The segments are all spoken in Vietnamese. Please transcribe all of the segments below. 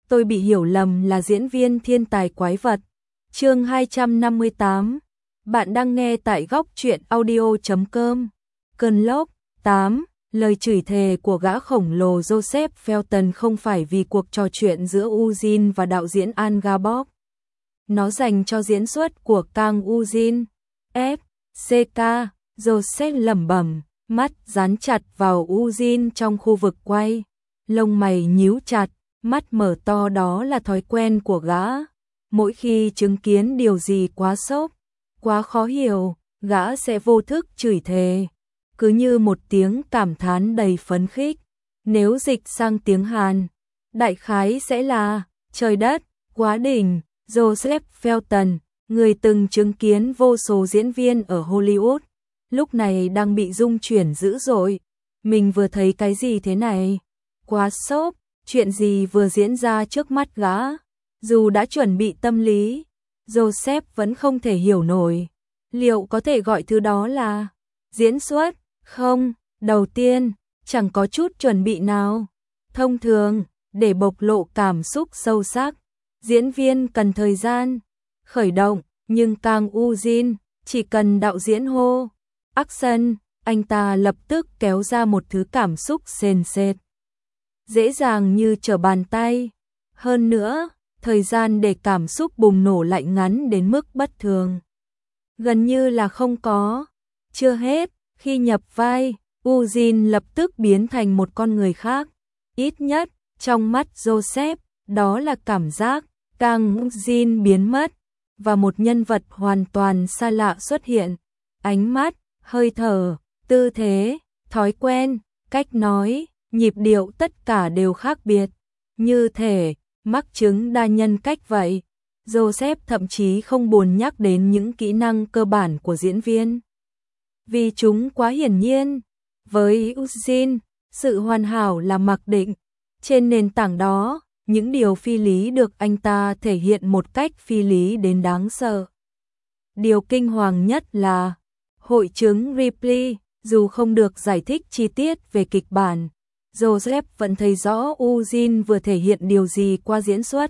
tôi bị hiểu lầm là diễn viên thiên tài quái vật. Chương 258. Bạn đang nghe tại góc truyện audio.com. Cơn lốc 8. Lời chửi thề của gã khổng lồ Joseph Felton không phải vì cuộc trò chuyện giữa Eugene và đạo diễn Al Gabor. Nó dành cho diễn xuất của Kang Eugene. F.C.K. Joseph lẩm bẩm, mắt dán chặt vào Eugene trong khu vực quay. Lông mày nhíu chặt, mắt mở to, đó là thói quen của gã. Mỗi khi chứng kiến điều gì quá sốc, quá khó hiểu, gã sẽ vô thức chửi thề. Cứ như một tiếng cảm thán đầy phấn khích. Nếu dịch sang tiếng Hàn, đại khái sẽ là trời đất, quá đỉnh. Joseph Felton, người từng chứng kiến vô số diễn viên ở Hollywood, lúc này đang bị rung chuyển dữ dội. Mình vừa thấy cái gì thế này? Quá sốc, chuyện gì vừa diễn ra trước mắt gã? Dù đã chuẩn bị tâm lý, Joseph vẫn không thể hiểu nổi. Liệu có thể gọi thứ đó là diễn xuất? Không, đầu tiên, chẳng có chút chuẩn bị nào. Thông thường, để bộc lộ cảm xúc sâu sắc, diễn viên cần thời gian khởi động, nhưng Kang Eugene chỉ cần đạo diễn hô action, anh ta lập tức kéo ra một thứ cảm xúc sền sệt, dễ dàng như trở bàn tay. Hơn nữa, thời gian để cảm xúc bùng nổ lại ngắn đến mức bất thường, gần như là không có. Chưa hết, khi nhập vai, Eugene lập tức biến thành một con người khác. Ít nhất, trong mắt Joseph, đó là cảm giác. Kang Eugene biến mất, và một nhân vật hoàn toàn xa lạ xuất hiện. Ánh mắt, hơi thở, tư thế, thói quen, cách nói, nhịp điệu, tất cả đều khác biệt. Như thể mắc chứng đa nhân cách vậy. Joseph thậm chí không buồn nhắc đến những kỹ năng cơ bản của diễn viên, vì chúng quá hiển nhiên. Với Eugene, sự hoàn hảo là mặc định. Trên nền tảng đó, những điều phi lý được anh ta thể hiện một cách phi lý đến đáng sợ. Điều kinh hoàng nhất là hội chứng Ripley, dù không được giải thích chi tiết về kịch bản, Joseph vẫn thấy rõ Eugene vừa thể hiện điều gì qua diễn xuất.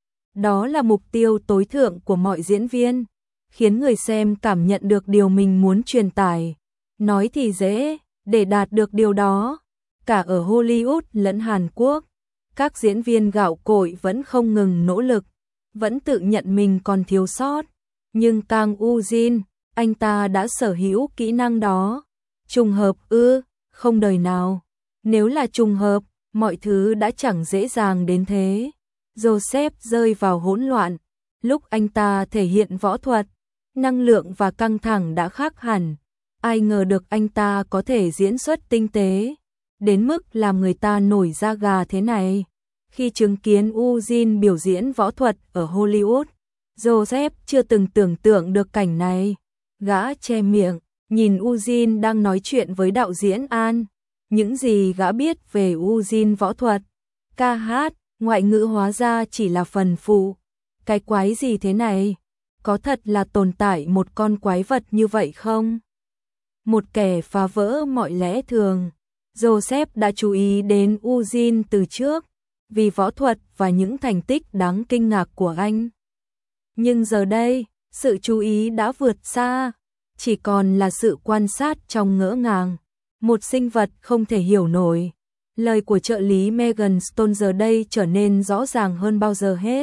Đó là mục tiêu tối thượng của mọi diễn viên, khiến người xem cảm nhận được điều mình muốn truyền tải. Nói thì dễ, để đạt được điều đó, cả ở Hollywood lẫn Hàn Quốc, các diễn viên gạo cội vẫn không ngừng nỗ lực, vẫn tự nhận mình còn thiếu sót. Nhưng Kang Eugene, anh ta đã sở hữu kỹ năng đó. Trùng hợp ư? Không đời nào. Nếu là trùng hợp, mọi thứ đã chẳng dễ dàng đến thế. Joseph rơi vào hỗn loạn. Lúc anh ta thể hiện võ thuật, năng lượng và căng thẳng đã khác hẳn. Ai ngờ được anh ta có thể diễn xuất tinh tế đến mức làm người ta nổi da gà thế này. Khi chứng kiến Eugene biểu diễn võ thuật ở Hollywood, Joseph chưa từng tưởng tượng được cảnh này. Gã che miệng, nhìn Eugene đang nói chuyện với đạo diễn An. Những gì gã biết về Eugene võ thuật, ca hát, ngoại ngữ hóa ra chỉ là phần phụ. Cái quái gì thế này? Có thật là tồn tại một con quái vật như vậy không? Một kẻ phá vỡ mọi lẽ thường. Joseph đã chú ý đến Eugene từ trước, vì võ thuật và những thành tích đáng kinh ngạc của anh. Nhưng giờ đây, sự chú ý đã vượt xa, chỉ còn là sự quan sát trong ngỡ ngàng. Một sinh vật không thể hiểu nổi. Lời của trợ lý Megan Stone giờ đây trở nên rõ ràng hơn bao giờ hết.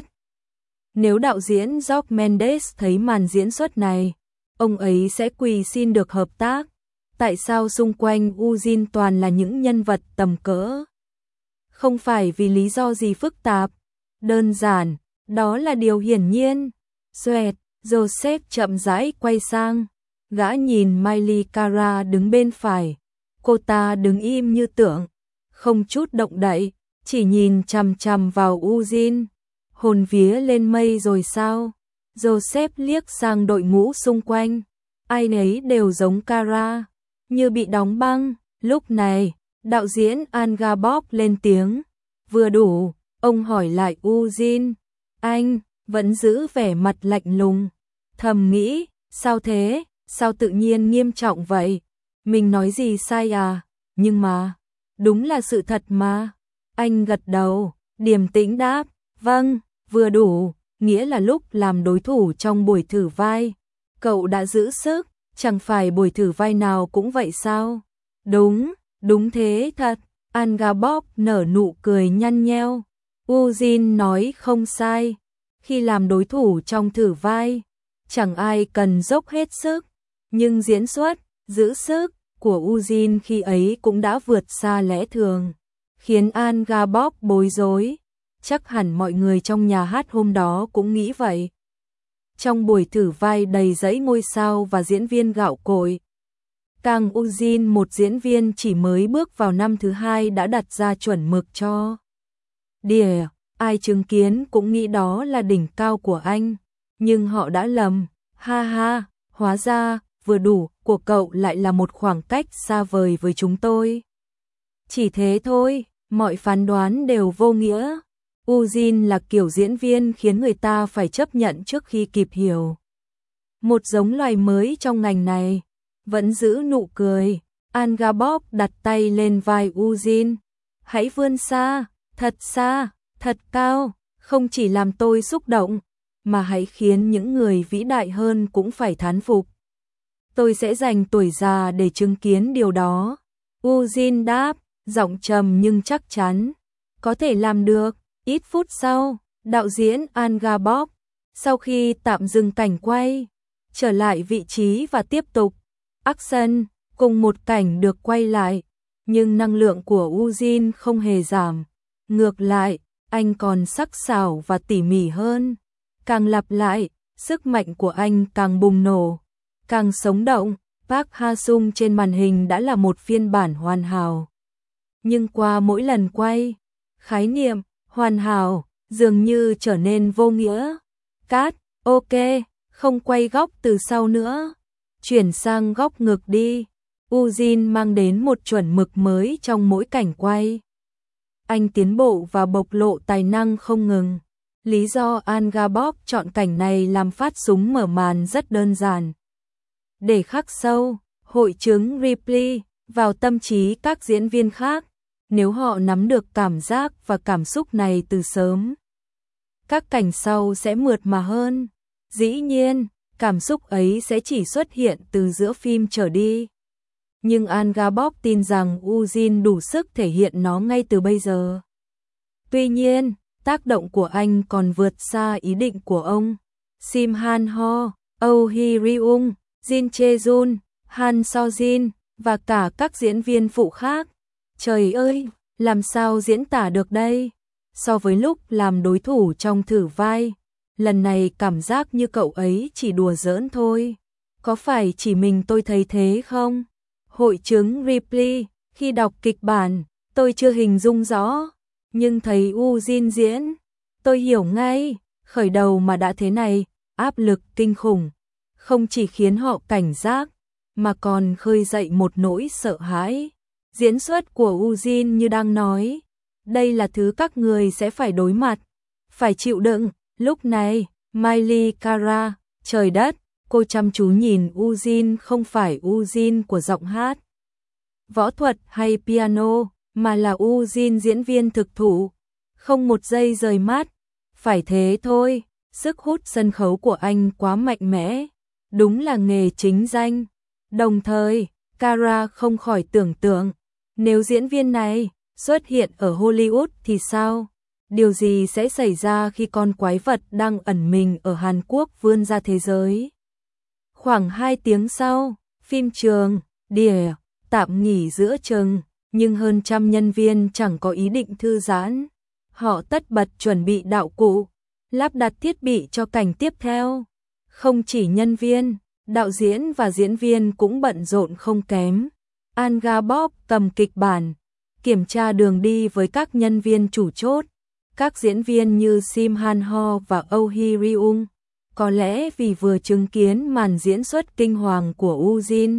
Nếu đạo diễn Jorge Mendes thấy màn diễn xuất này, ông ấy sẽ quỳ xin được hợp tác. Tại sao xung quanh Eugene toàn là những nhân vật tầm cỡ? Không phải vì lý do gì phức tạp, đơn giản, đó là điều hiển nhiên. Xoẹt, Joseph chậm rãi quay sang, gã nhìn Miley Cara đứng bên phải. Cô ta đứng im như tượng, không chút động đậy, chỉ nhìn chằm chằm vào Eugene. Hồn vía lên mây rồi sao? Joseph liếc sang đội ngũ xung quanh, ai nấy đều giống Cara, như bị đóng băng. Lúc này, đạo diễn Al Gabor lên tiếng. Vừa đủ, ông hỏi lại Eugene. Anh vẫn giữ vẻ mặt lạnh lùng, thầm nghĩ, sao thế, sao tự nhiên nghiêm trọng vậy? Mình nói gì sai à? Nhưng mà, đúng là sự thật mà. Anh gật đầu, điềm tĩnh đáp, Vâng, vừa đủ, nghĩa là lúc làm đối thủ trong buổi thử vai. Cậu đã giữ sức, chẳng phải buổi thử vai nào cũng vậy sao? Đúng, đúng thế thật. Angabok nở nụ cười nhăn nheo. Ujin nói không sai. Khi làm đối thủ trong thử vai, chẳng ai cần dốc hết sức. Nhưng diễn xuất, giữ sức của Ujin khi ấy cũng đã vượt xa lẽ thường, khiến Angabok bối rối. Chắc hẳn mọi người trong nhà hát hôm đó cũng nghĩ vậy. Trong buổi thử vai đầy dẫy ngôi sao và diễn viên gạo cội, Kang Ujin, một diễn viên chỉ mới bước vào năm thứ 2 đã đặt ra chuẩn mực cho đỉa, ai chứng kiến cũng nghĩ đó là đỉnh cao của anh, nhưng họ đã lầm, ha ha, hóa ra, vừa đủ của cậu lại là một khoảng cách xa vời với chúng tôi. Chỉ thế thôi, mọi phán đoán đều vô nghĩa. Ujin là kiểu diễn viên khiến người ta phải chấp nhận trước khi kịp hiểu. Một giống loài mới trong ngành này, vẫn giữ nụ cười. Angabok đặt tay lên vai Ujin. Hãy vươn xa, thật cao, không chỉ làm tôi xúc động, mà hãy khiến những người vĩ đại hơn cũng phải thán phục. Tôi sẽ dành tuổi già để chứng kiến điều đó. Ujin đáp, giọng trầm nhưng chắc chắn. Có thể làm được. Ít phút sau, đạo diễn Angabok, sau khi tạm dừng cảnh quay, trở lại vị trí và tiếp tục action, cùng một cảnh được quay lại, nhưng năng lượng của Ujin không hề giảm. Ngược lại, anh còn sắc sảo và tỉ mỉ hơn. Càng lặp lại, sức mạnh của anh càng bùng nổ, càng sống động. Park Ha-sung trên màn hình đã là một phiên bản hoàn hảo. Nhưng qua mỗi lần quay, khái niệm hoàn hảo dường như trở nên vô nghĩa. Cắt, ok, không quay góc từ sau nữa. Chuyển sang góc ngược đi. Ujin mang đến một chuẩn mực mới trong mỗi cảnh quay. Anh tiến bộ và bộc lộ tài năng không ngừng. Lý do Angabok chọn cảnh này làm phát súng mở màn rất đơn giản. Để khắc sâu, hội chứng replay vào tâm trí các diễn viên khác. Nếu họ nắm được cảm giác và cảm xúc này từ sớm, các cảnh sau sẽ mượt mà hơn. Dĩ nhiên, cảm xúc ấy sẽ chỉ xuất hiện từ giữa phim trở đi. Nhưng Angabok tin rằng Ujin đủ sức thể hiện nó ngay từ bây giờ. Tuy nhiên, tác động của anh còn vượt xa ý định của ông. Sim Han Ho, Oh Hee Ryung, Jin Chae Jun, Han So Jin và cả các diễn viên phụ khác. Trời ơi, làm sao diễn tả được đây? So với lúc làm đối thủ trong thử vai, lần này cảm giác như cậu ấy chỉ đùa giỡn thôi. Có phải chỉ mình tôi thấy thế không? Hội chứng replay, khi đọc kịch bản, tôi chưa hình dung rõ, nhưng thấy Ujin diễn, tôi hiểu ngay, khởi đầu mà đã thế này, áp lực kinh khủng, không chỉ khiến họ cảnh giác, mà còn khơi dậy một nỗi sợ hãi. Diễn xuất của Ujin như đang nói, đây là thứ các người sẽ phải đối mặt, phải chịu đựng. Lúc này, Miley Cara, trời đất, cô chăm chú nhìn Ujin, không phải Ujin của giọng hát, võ thuật hay piano, mà là Ujin diễn viên thực thụ, không một giây rời mắt. Phải thế thôi, sức hút sân khấu của anh quá mạnh mẽ, đúng là nghề chính danh. Đồng thời, Cara không khỏi tưởng tượng, nếu diễn viên này xuất hiện ở Hollywood thì sao? Điều gì sẽ xảy ra khi con quái vật đang ẩn mình ở Hàn Quốc vươn ra thế giới? Khoảng 2 tiếng sau, phim trường, đỉa, tạm nghỉ giữa chừng, nhưng hơn trăm nhân viên chẳng có ý định thư giãn. Họ tất bật chuẩn bị đạo cụ, lắp đặt thiết bị cho cảnh tiếp theo. Không chỉ nhân viên, đạo diễn và diễn viên cũng bận rộn không kém. Angabok cầm kịch bản, kiểm tra đường đi với các nhân viên chủ chốt. Các diễn viên như Sim Han Ho và Oh Hee Ryung, có lẽ vì vừa chứng kiến màn diễn xuất kinh hoàng của Ujin,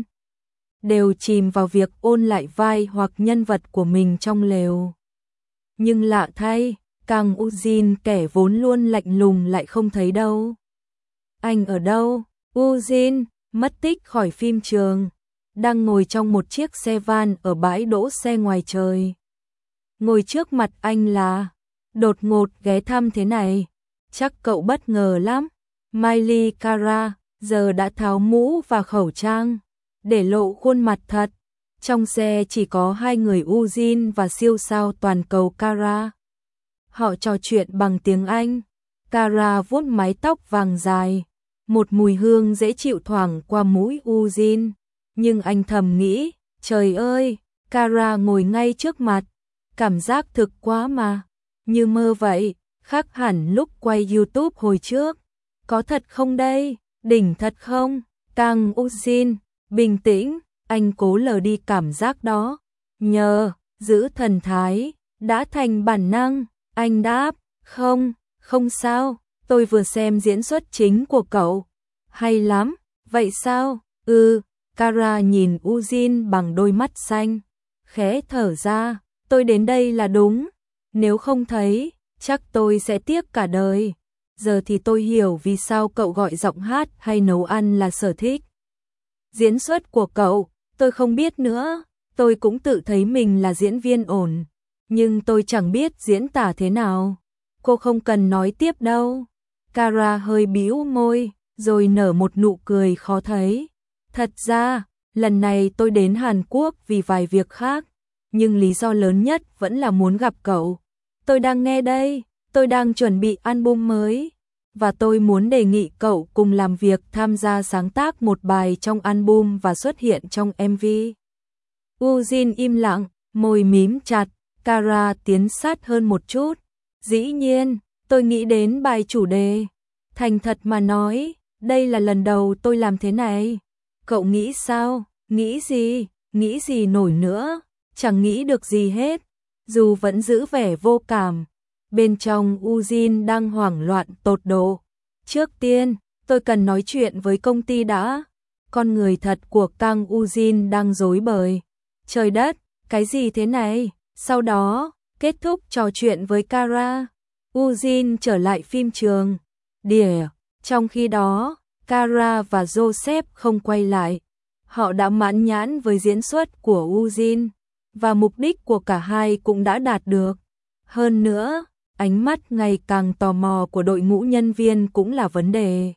đều chìm vào việc ôn lại vai hoặc nhân vật của mình trong lều. Nhưng lạ thay, Kang Ujin, kẻ vốn luôn lạnh lùng, lại không thấy đâu. Anh ở đâu? Ujin mất tích khỏi phim trường, đang ngồi trong một chiếc xe van ở bãi đỗ xe ngoài trời. Ngồi trước mặt anh là đột ngột ghé thăm thế này. Chắc cậu bất ngờ lắm. Miley Cara giờ đã tháo mũ và khẩu trang, để lộ khuôn mặt thật. Trong xe chỉ có hai người Ujin và siêu sao toàn cầu Cara. Họ trò chuyện bằng tiếng Anh. Cara vuốt mái tóc vàng dài. Một mùi hương dễ chịu thoảng qua mũi Ujin. Nhưng anh thầm nghĩ, trời ơi, Cara ngồi ngay trước mặt. Cảm giác thực quá mà. Như mơ vậy, khác hẳn lúc quay YouTube hồi trước. Có thật không đây? Đỉnh thật không? Kang Ujin, bình tĩnh, anh cố lờ đi cảm giác đó. Nhờ, giữ thần thái, đã thành bản năng, anh đáp, không, không sao, tôi vừa xem diễn xuất chính của cậu. Hay lắm, vậy sao? Cara nhìn Ujin bằng đôi mắt xanh, khẽ thở ra, tôi đến đây là đúng, nếu không thấy, chắc tôi sẽ tiếc cả đời. Giờ thì tôi hiểu vì sao cậu gọi giọng hát hay nấu ăn là sở thích. Diễn xuất của cậu, tôi không biết nữa, tôi cũng tự thấy mình là diễn viên ổn, nhưng tôi chẳng biết diễn tả thế nào. Cô không cần nói tiếp đâu. Cara hơi bĩu môi, rồi nở một nụ cười khó thấy. Thật ra, lần này tôi đến Hàn Quốc vì vài việc khác, nhưng lý do lớn nhất vẫn là muốn gặp cậu. Tôi đang nghe đây, tôi đang chuẩn bị album mới, và tôi muốn đề nghị cậu cùng làm việc tham gia sáng tác một bài trong album và xuất hiện trong MV. Ujin im lặng, môi mím chặt, Cara tiến sát hơn một chút. Dĩ nhiên, tôi nghĩ đến bài chủ đề. Thành thật mà nói, đây là lần đầu tôi làm thế này. Cậu nghĩ sao? Nghĩ gì nổi nữa? Chẳng nghĩ được gì hết. Dù vẫn giữ vẻ vô cảm. Bên trong Ujin đang hoảng loạn tột độ. Trước tiên, tôi cần nói chuyện với công ty đã. Con người thật của Kang Ujin đang rối bời. Trời đất, cái gì thế này? Sau đó, kết thúc trò chuyện với Cara, Ujin trở lại phim trường. Trong khi đó, Cara và Joseph không quay lại. Họ đã mãn nhãn với diễn xuất của Ujin, và mục đích của cả hai cũng đã đạt được. Hơn nữa, ánh mắt ngày càng tò mò của đội ngũ nhân viên cũng là vấn đề.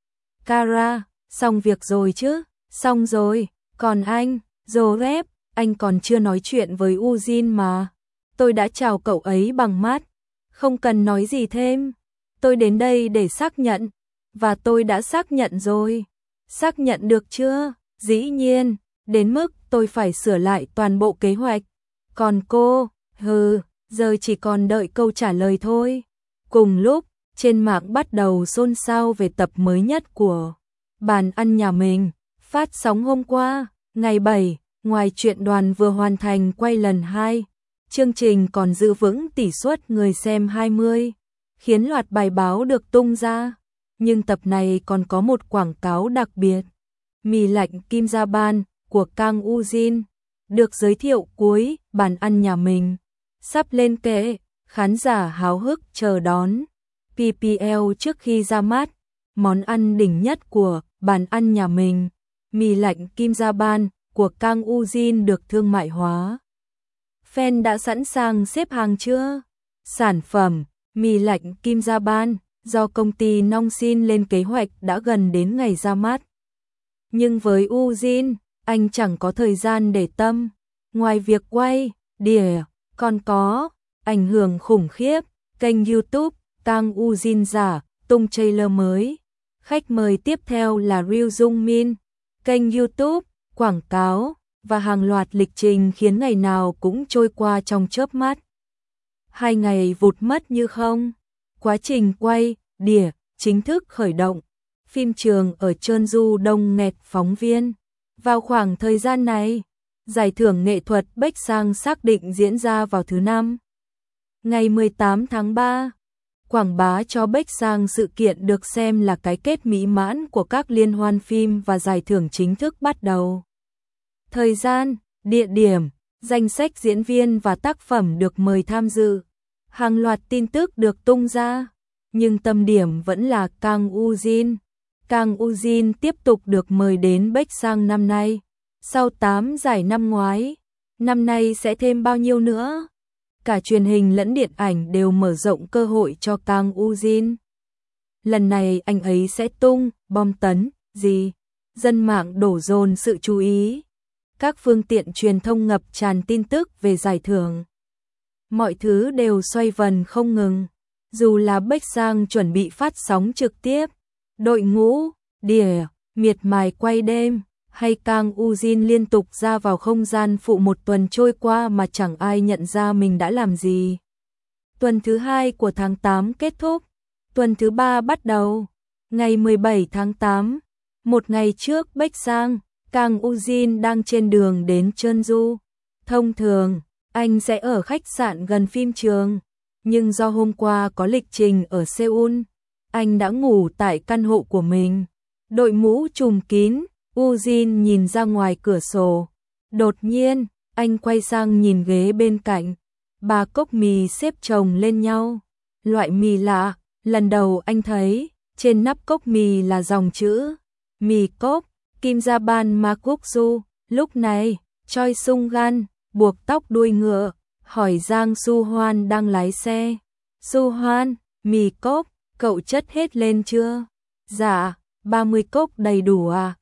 Cara, xong việc rồi chứ? Xong rồi, còn anh, Joseph, anh còn chưa nói chuyện với Ujin mà. Tôi đã chào cậu ấy bằng mắt. Không cần nói gì thêm. Tôi đến đây để xác nhận. Và tôi đã xác nhận rồi. Xác nhận được chưa? Dĩ nhiên, đến mức tôi phải sửa lại toàn bộ kế hoạch. Còn cô, giờ chỉ còn đợi câu trả lời thôi. Cùng lúc, trên mạng bắt đầu xôn xao về tập mới nhất của Bàn ăn nhà mình, phát sóng hôm qua, ngày 7, ngoài truyện đoàn vừa hoàn thành quay lần 2, chương trình còn giữ vững tỷ suất người xem 20, khiến loạt bài báo được tung ra. Nhưng tập này còn có một quảng cáo đặc biệt. Mì lạnh Kim Gia Ban của Kang Ujin được giới thiệu cuối Bàn ăn nhà mình. Sắp lên kệ, khán giả háo hức chờ đón. PPL trước khi ra mắt, món ăn đỉnh nhất của Bàn ăn nhà mình, mì lạnh Kim Gia Ban của Kang Ujin được thương mại hóa. Fan đã sẵn sàng xếp hàng chưa? Sản phẩm mì lạnh Kim Gia Ban do công ty Nongsin lên kế hoạch đã gần đến ngày ra mắt. Nhưng với Ujin, anh chẳng có thời gian để tâm. Ngoài việc quay, còn có ảnh hưởng khủng khiếp. Kênh YouTube Kang Ujin giả tung trailer mới. Khách mời tiếp theo là Ryu Jung Min. Kênh YouTube, quảng cáo và hàng loạt lịch trình khiến ngày nào cũng trôi qua trong chớp mắt. 2 ngày vụt mất như không. Quá trình quay, chính thức khởi động. Phim trường ở Jeonju đông nghẹt phóng viên. Vào khoảng thời gian này, giải thưởng nghệ thuật Baeksang xác định diễn ra vào thứ Năm. Ngày 18 tháng 3, quảng bá cho Baeksang, sự kiện được xem là cái kết mỹ mãn của các liên hoan phim và giải thưởng chính thức bắt đầu. Thời gian, địa điểm, danh sách diễn viên và tác phẩm được mời tham dự. Hàng loạt tin tức được tung ra, nhưng tâm điểm vẫn là Kang Ujin. Kang Ujin tiếp tục được mời đến Baeksang năm nay. Sau 8 giải năm ngoái, năm nay sẽ thêm bao nhiêu nữa? cả truyền hình lẫn điện ảnh đều mở rộng cơ hội cho Kang Ujin. Lần này anh ấy sẽ tung bom tấn gì? Dân mạng đổ dồn sự chú ý. Các phương tiện truyền thông ngập tràn tin tức về giải thưởng. Mọi thứ đều xoay vần không ngừng. Dù là Baek Sang chuẩn bị phát sóng trực tiếp, đội ngũ, đỉa, miệt mài quay đêm, hay Kang Ujin liên tục ra vào không gian phụ một tuần trôi qua mà chẳng ai nhận ra mình đã làm gì. Tuần thứ 2 của tháng 8 kết thúc, tuần thứ 3 bắt đầu. Ngày 17 tháng 8, một ngày trước Baek Sang, Kang Ujin đang trên đường đến Jeonju. Thông thường, anh sẽ ở khách sạn gần phim trường, nhưng do hôm qua có lịch trình ở Seoul, anh đã ngủ tại căn hộ của mình. Đội mũ trùm kín, Ujin nhìn ra ngoài cửa sổ. Đột nhiên, anh quay sang nhìn ghế bên cạnh. 3 cốc mì xếp chồng lên nhau. Loại mì lạ, lần đầu anh thấy, trên nắp cốc mì là dòng chữ mì cốc, Kim Japan Makuksu. Lúc này, Choi Sung Gan buộc tóc đuôi ngựa, hỏi Giang Su Hoan đang lái xe. Su Hoan, mì cốc, cậu chất hết lên chưa? Dạ, 30 cốc đầy đủ à?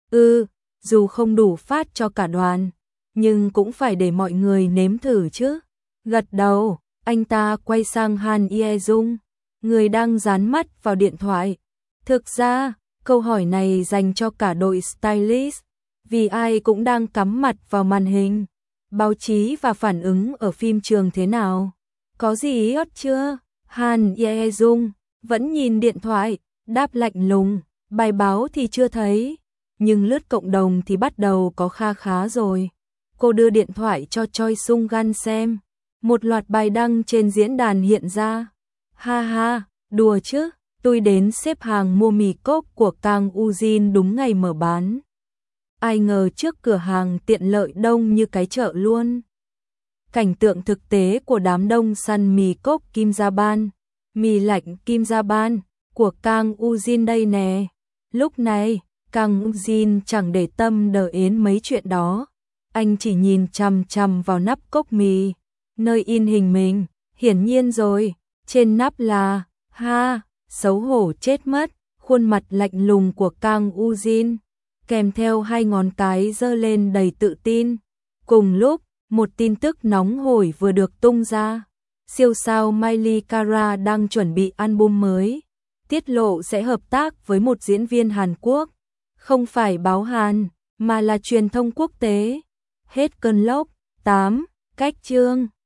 Dù không đủ phát cho cả đoàn, nhưng cũng phải để mọi người nếm thử chứ. Gật đầu, anh ta quay sang Han Ye Dung, người đang dán mắt vào điện thoại. Thực ra, câu hỏi này dành cho cả đội stylist, vì ai cũng đang cắm mặt vào màn hình. Báo chí và phản ứng ở phim trường thế nào? Có gì hot chưa? Han Ye Dung vẫn nhìn điện thoại, đáp lạnh lùng, bài báo thì chưa thấy, nhưng lướt cộng đồng thì bắt đầu có kha khá rồi. Cô đưa điện thoại cho Choi Sung Gan xem, một loạt bài đăng trên diễn đàn hiện ra. Ha ha, đùa chứ, tôi đến xếp hàng mua mì cốc của Kang Ujin đúng ngày mở bán. Ai ngờ trước cửa hàng tiện lợi đông như cái chợ luôn. Cảnh tượng thực tế của đám đông săn mì cốc Kim Japan, mì lạnh Kim Japan của Kang Ujin đây nè. Lúc này, Kang Ujin chẳng để tâm đến mấy chuyện đó. Anh chỉ nhìn chằm chằm vào nắp cốc mì, nơi in hình mình, hiển nhiên rồi, trên nắp là, xấu hổ chết mất, khuôn mặt lạnh lùng của Kang Ujin, kèm theo 2 ngón cái giơ lên đầy tự tin. Cùng lúc, một tin tức nóng hổi vừa được tung ra. Siêu sao Miley Cara đang chuẩn bị album mới, tiết lộ sẽ hợp tác với một diễn viên Hàn Quốc, không phải báo Hàn, mà là truyền thông quốc tế. Hết cơn lốc. 8. Cách chương